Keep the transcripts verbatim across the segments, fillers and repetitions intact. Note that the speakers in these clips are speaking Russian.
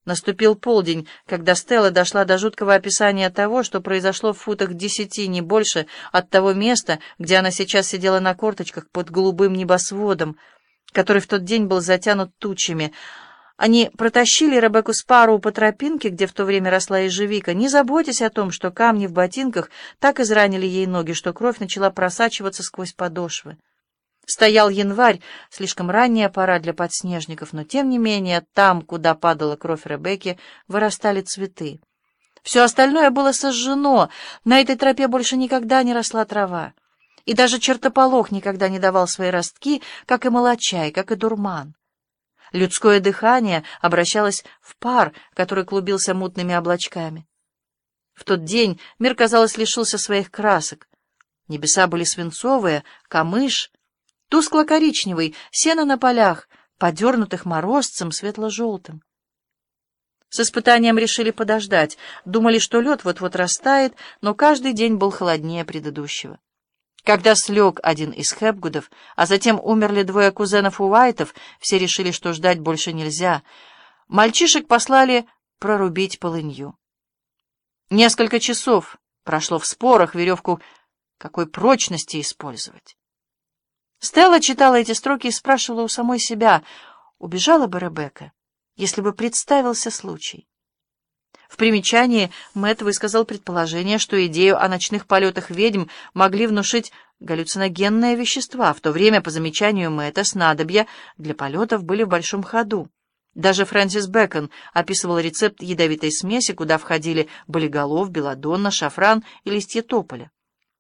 Наступил полдень, когда Стелла дошла до жуткого описания того, что произошло в футах десяти, не больше, от того места, где она сейчас сидела на корточках под голубым небосводом, который в тот день был затянут тучами. Они протащили Ребекку Спарроу по тропинке, где в то время росла ежевика, не заботясь о том, что камни в ботинках так изранили ей ноги, что кровь начала просачиваться сквозь подошвы. Стоял январь, слишком ранняя пора для подснежников, но тем не менее там, куда падала кровь Ребекки, вырастали цветы. Все остальное было сожжено, на этой тропе больше никогда не росла трава. И даже чертополох никогда не давал свои ростки, как и молочай, как и дурман. Людское дыхание обращалось в пар, который клубился мутными облачками. В тот день мир, казалось, лишился своих красок. Небеса были свинцовые, камыш тускло-коричневый, сено на полях, подернутых морозцем светло-желтым. С испытанием решили подождать, думали, что лед вот-вот растает, но каждый день был холоднее предыдущего. Когда слег один из Хэпгудов, а затем умерли двое кузенов Уайтов, все решили, что ждать больше нельзя. Мальчишек послали прорубить полынью. Несколько часов прошло в спорах, веревку какой прочности использовать. Стелла читала эти строки и спрашивала у самой себя, убежала бы Ребекка, если бы представился случай. В примечании Мэтт высказал предположение, что идею о ночных полетах ведьм могли внушить галлюциногенные вещества. В то время, по замечанию Мэтта, снадобья для полетов были в большом ходу. Даже Фрэнсис Бэкон описывал рецепт ядовитой смеси, куда входили болиголов, белладонна, шафран и листья тополя.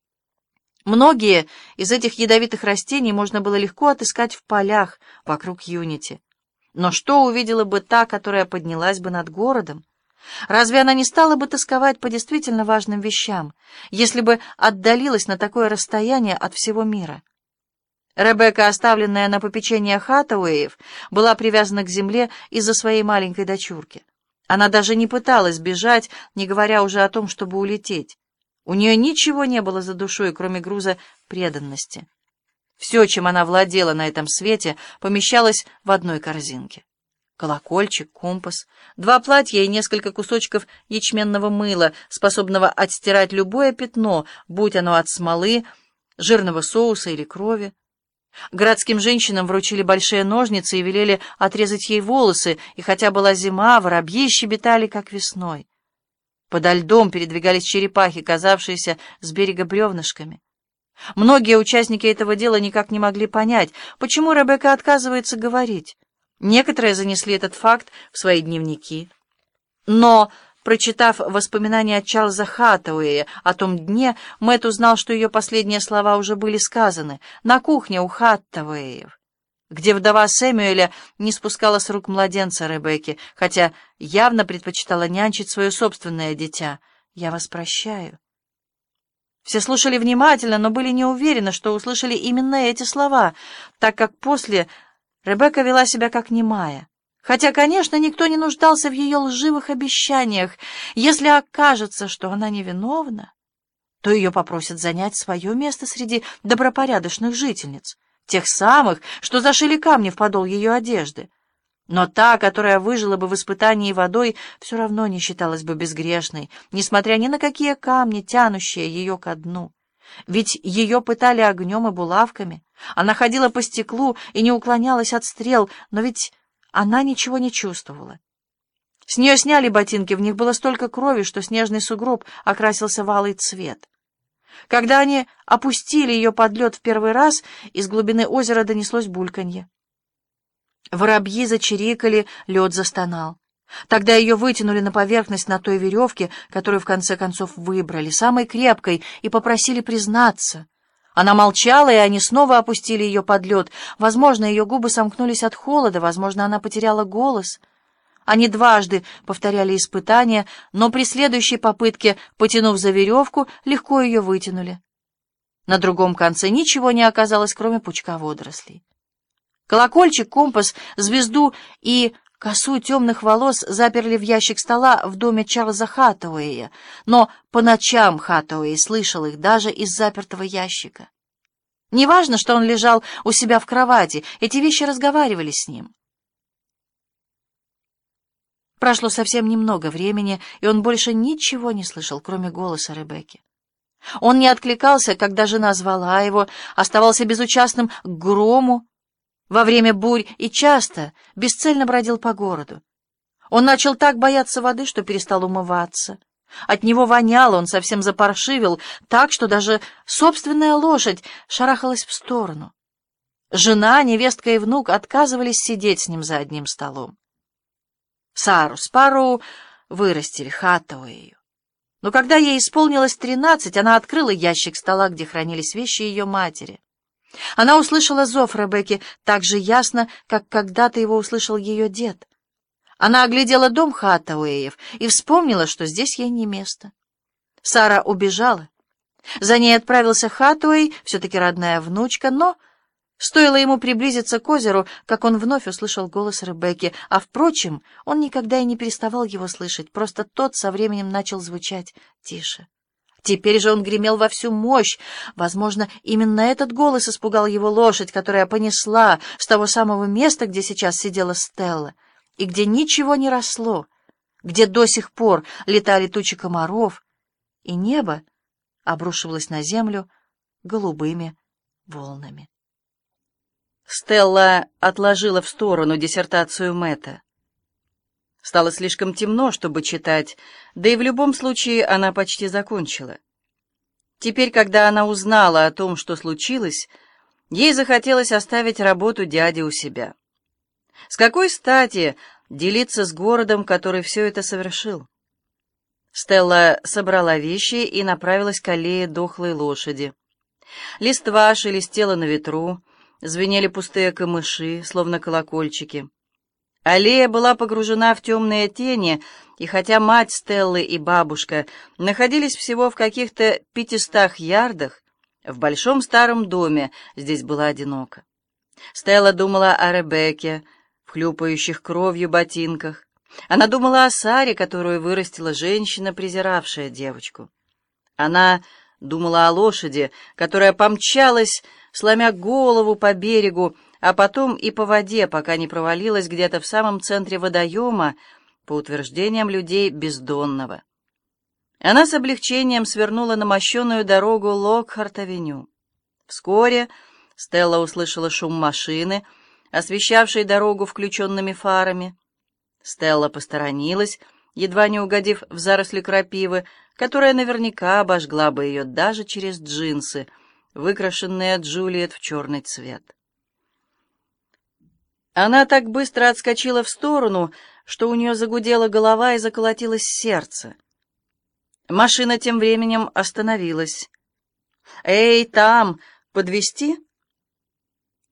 Многие из этих ядовитых растений можно было легко отыскать в полях вокруг Юнити. Но что увидела бы та, которая поднялась бы над городом? Разве она не стала бы тосковать по действительно важным вещам, если бы отдалилась на такое расстояние от всего мира? Ребекка, оставленная на попечение Хаттауэев, была привязана к земле из-за своей маленькой дочурки. Она даже не пыталась бежать, не говоря уже о том, чтобы улететь. У нее ничего не было за душой, кроме груза преданности. Все, чем она владела на этом свете, помещалось в одной корзинке. Колокольчик, компас, два платья и несколько кусочков ячменного мыла, способного отстирать любое пятно, будь оно от смолы, жирного соуса или крови. Городским женщинам вручили большие ножницы и велели отрезать ей волосы, и хотя была зима, воробьи щебетали, как весной. Подо льдом передвигались черепахи, казавшиеся с берега бревнышками. Многие участники этого дела никак не могли понять, почему Ребекка отказывается говорить. Некоторые занесли этот факт в свои дневники. Но, прочитав воспоминания Чарльза Хаттауэя о том дне, Мэтт узнал, что ее последние слова уже были сказаны на кухне у Хаттауэев, где вдова Сэмюэля не спускала с рук младенца Ребекки, хотя явно предпочитала нянчить свое собственное дитя. «Я вас прощаю». Все слушали внимательно, но были не уверены, что услышали именно эти слова, так как после Ребекка вела себя как немая. Хотя, конечно, никто не нуждался в ее лживых обещаниях. Если окажется, что она невиновна, то ее попросят занять свое место среди добропорядочных жительниц, тех самых, что зашили камни в подол ее одежды. Но та, которая выжила бы в испытании водой, все равно не считалась бы безгрешной, несмотря ни на какие камни, тянущие ее ко дну. Ведь ее пытали огнем и булавками. Она ходила по стеклу и не уклонялась от стрел, но ведь она ничего не чувствовала. С нее сняли ботинки, в них было столько крови, что снежный сугроб окрасился в алый цвет. Когда они опустили ее под лед в первый раз, из глубины озера донеслось бульканье. Воробьи зачирикали, лед застонал. Тогда ее вытянули на поверхность на той веревке, которую в конце концов выбрали, самой крепкой, и попросили признаться. Она молчала, и они снова опустили ее под лед. Возможно, ее губы сомкнулись от холода, возможно, она потеряла голос. Они дважды повторяли испытания, но при следующей попытке, потянув за веревку, легко ее вытянули. На другом конце ничего не оказалось, кроме пучка водорослей. Колокольчик, компас, звезду и косу темных волос заперли в ящик стола в доме Чарльза Хаттауэя, но по ночам Хаттауэй слышал их даже из запертого ящика. Неважно, что он лежал у себя в кровати, эти вещи разговаривали с ним. Прошло совсем немного времени, и он больше ничего не слышал, кроме голоса Ребекки. Он не откликался, когда жена звала его, оставался безучастным к грому во время бурь и часто бесцельно бродил по городу. Он начал так бояться воды, что перестал умываться. От него воняло, он совсем запаршивил, так, что даже собственная лошадь шарахалась в сторону. Жена, невестка и внук отказывались сидеть с ним за одним столом. Сару Спарроу вырастили, Хаттауэю. Но когда ей исполнилось тринадцать, она открыла ящик стола, где хранились вещи ее матери. Она услышала зов Ребекки так же ясно, как когда-то его услышал ее дед. Она оглядела дом Хаттауэев и вспомнила, что здесь ей не место. Сара убежала. За ней отправился Хаттауэй, все-таки родная внучка, но... Стоило ему приблизиться к озеру, как он вновь услышал голос Ребекки, а, впрочем, он никогда и не переставал его слышать, просто тот со временем начал звучать тише. Теперь же он гремел во всю мощь. Возможно, именно этот голос испугал его лошадь, которая понесла с того самого места, где сейчас сидела Стелла, и где ничего не росло, где до сих пор летали тучи комаров, и небо обрушивалось на землю голубыми волнами. Стелла отложила в сторону диссертацию Мэтта. Стало слишком темно, чтобы читать, да и в любом случае она почти закончила. Теперь, когда она узнала о том, что случилось, ей захотелось оставить работу дяди у себя. С какой стати делиться с городом, который все это совершил? Стелла собрала вещи и направилась к аллее дохлой лошади. Листва шелестела на ветру, звенели пустые камыши, словно колокольчики. Аллея была погружена в темные тени, и хотя мать Стеллы и бабушка находились всего в каких-то пятистах ярдах, в большом старом доме здесь было одиноко. Стелла думала о Ребекке, в хлюпающих кровью ботинках. Она думала о Саре, которую вырастила женщина, презиравшая девочку. Она думала о лошади, которая помчалась, сломя голову по берегу, а потом и по воде, пока не провалилась где-то в самом центре водоема, по утверждениям людей, бездонного. Она с облегчением свернула на мощеную дорогу Локхарт-авеню. Вскоре Стелла услышала шум машины, освещавшей дорогу включенными фарами. Стелла посторонилась, едва не угодив в заросли крапивы, которая наверняка обожгла бы ее даже через джинсы, выкрашенные Джульет в черный цвет. Она так быстро отскочила в сторону, что у нее загудела голова и заколотилось сердце. Машина тем временем остановилась. «Эй, там, подвезти?»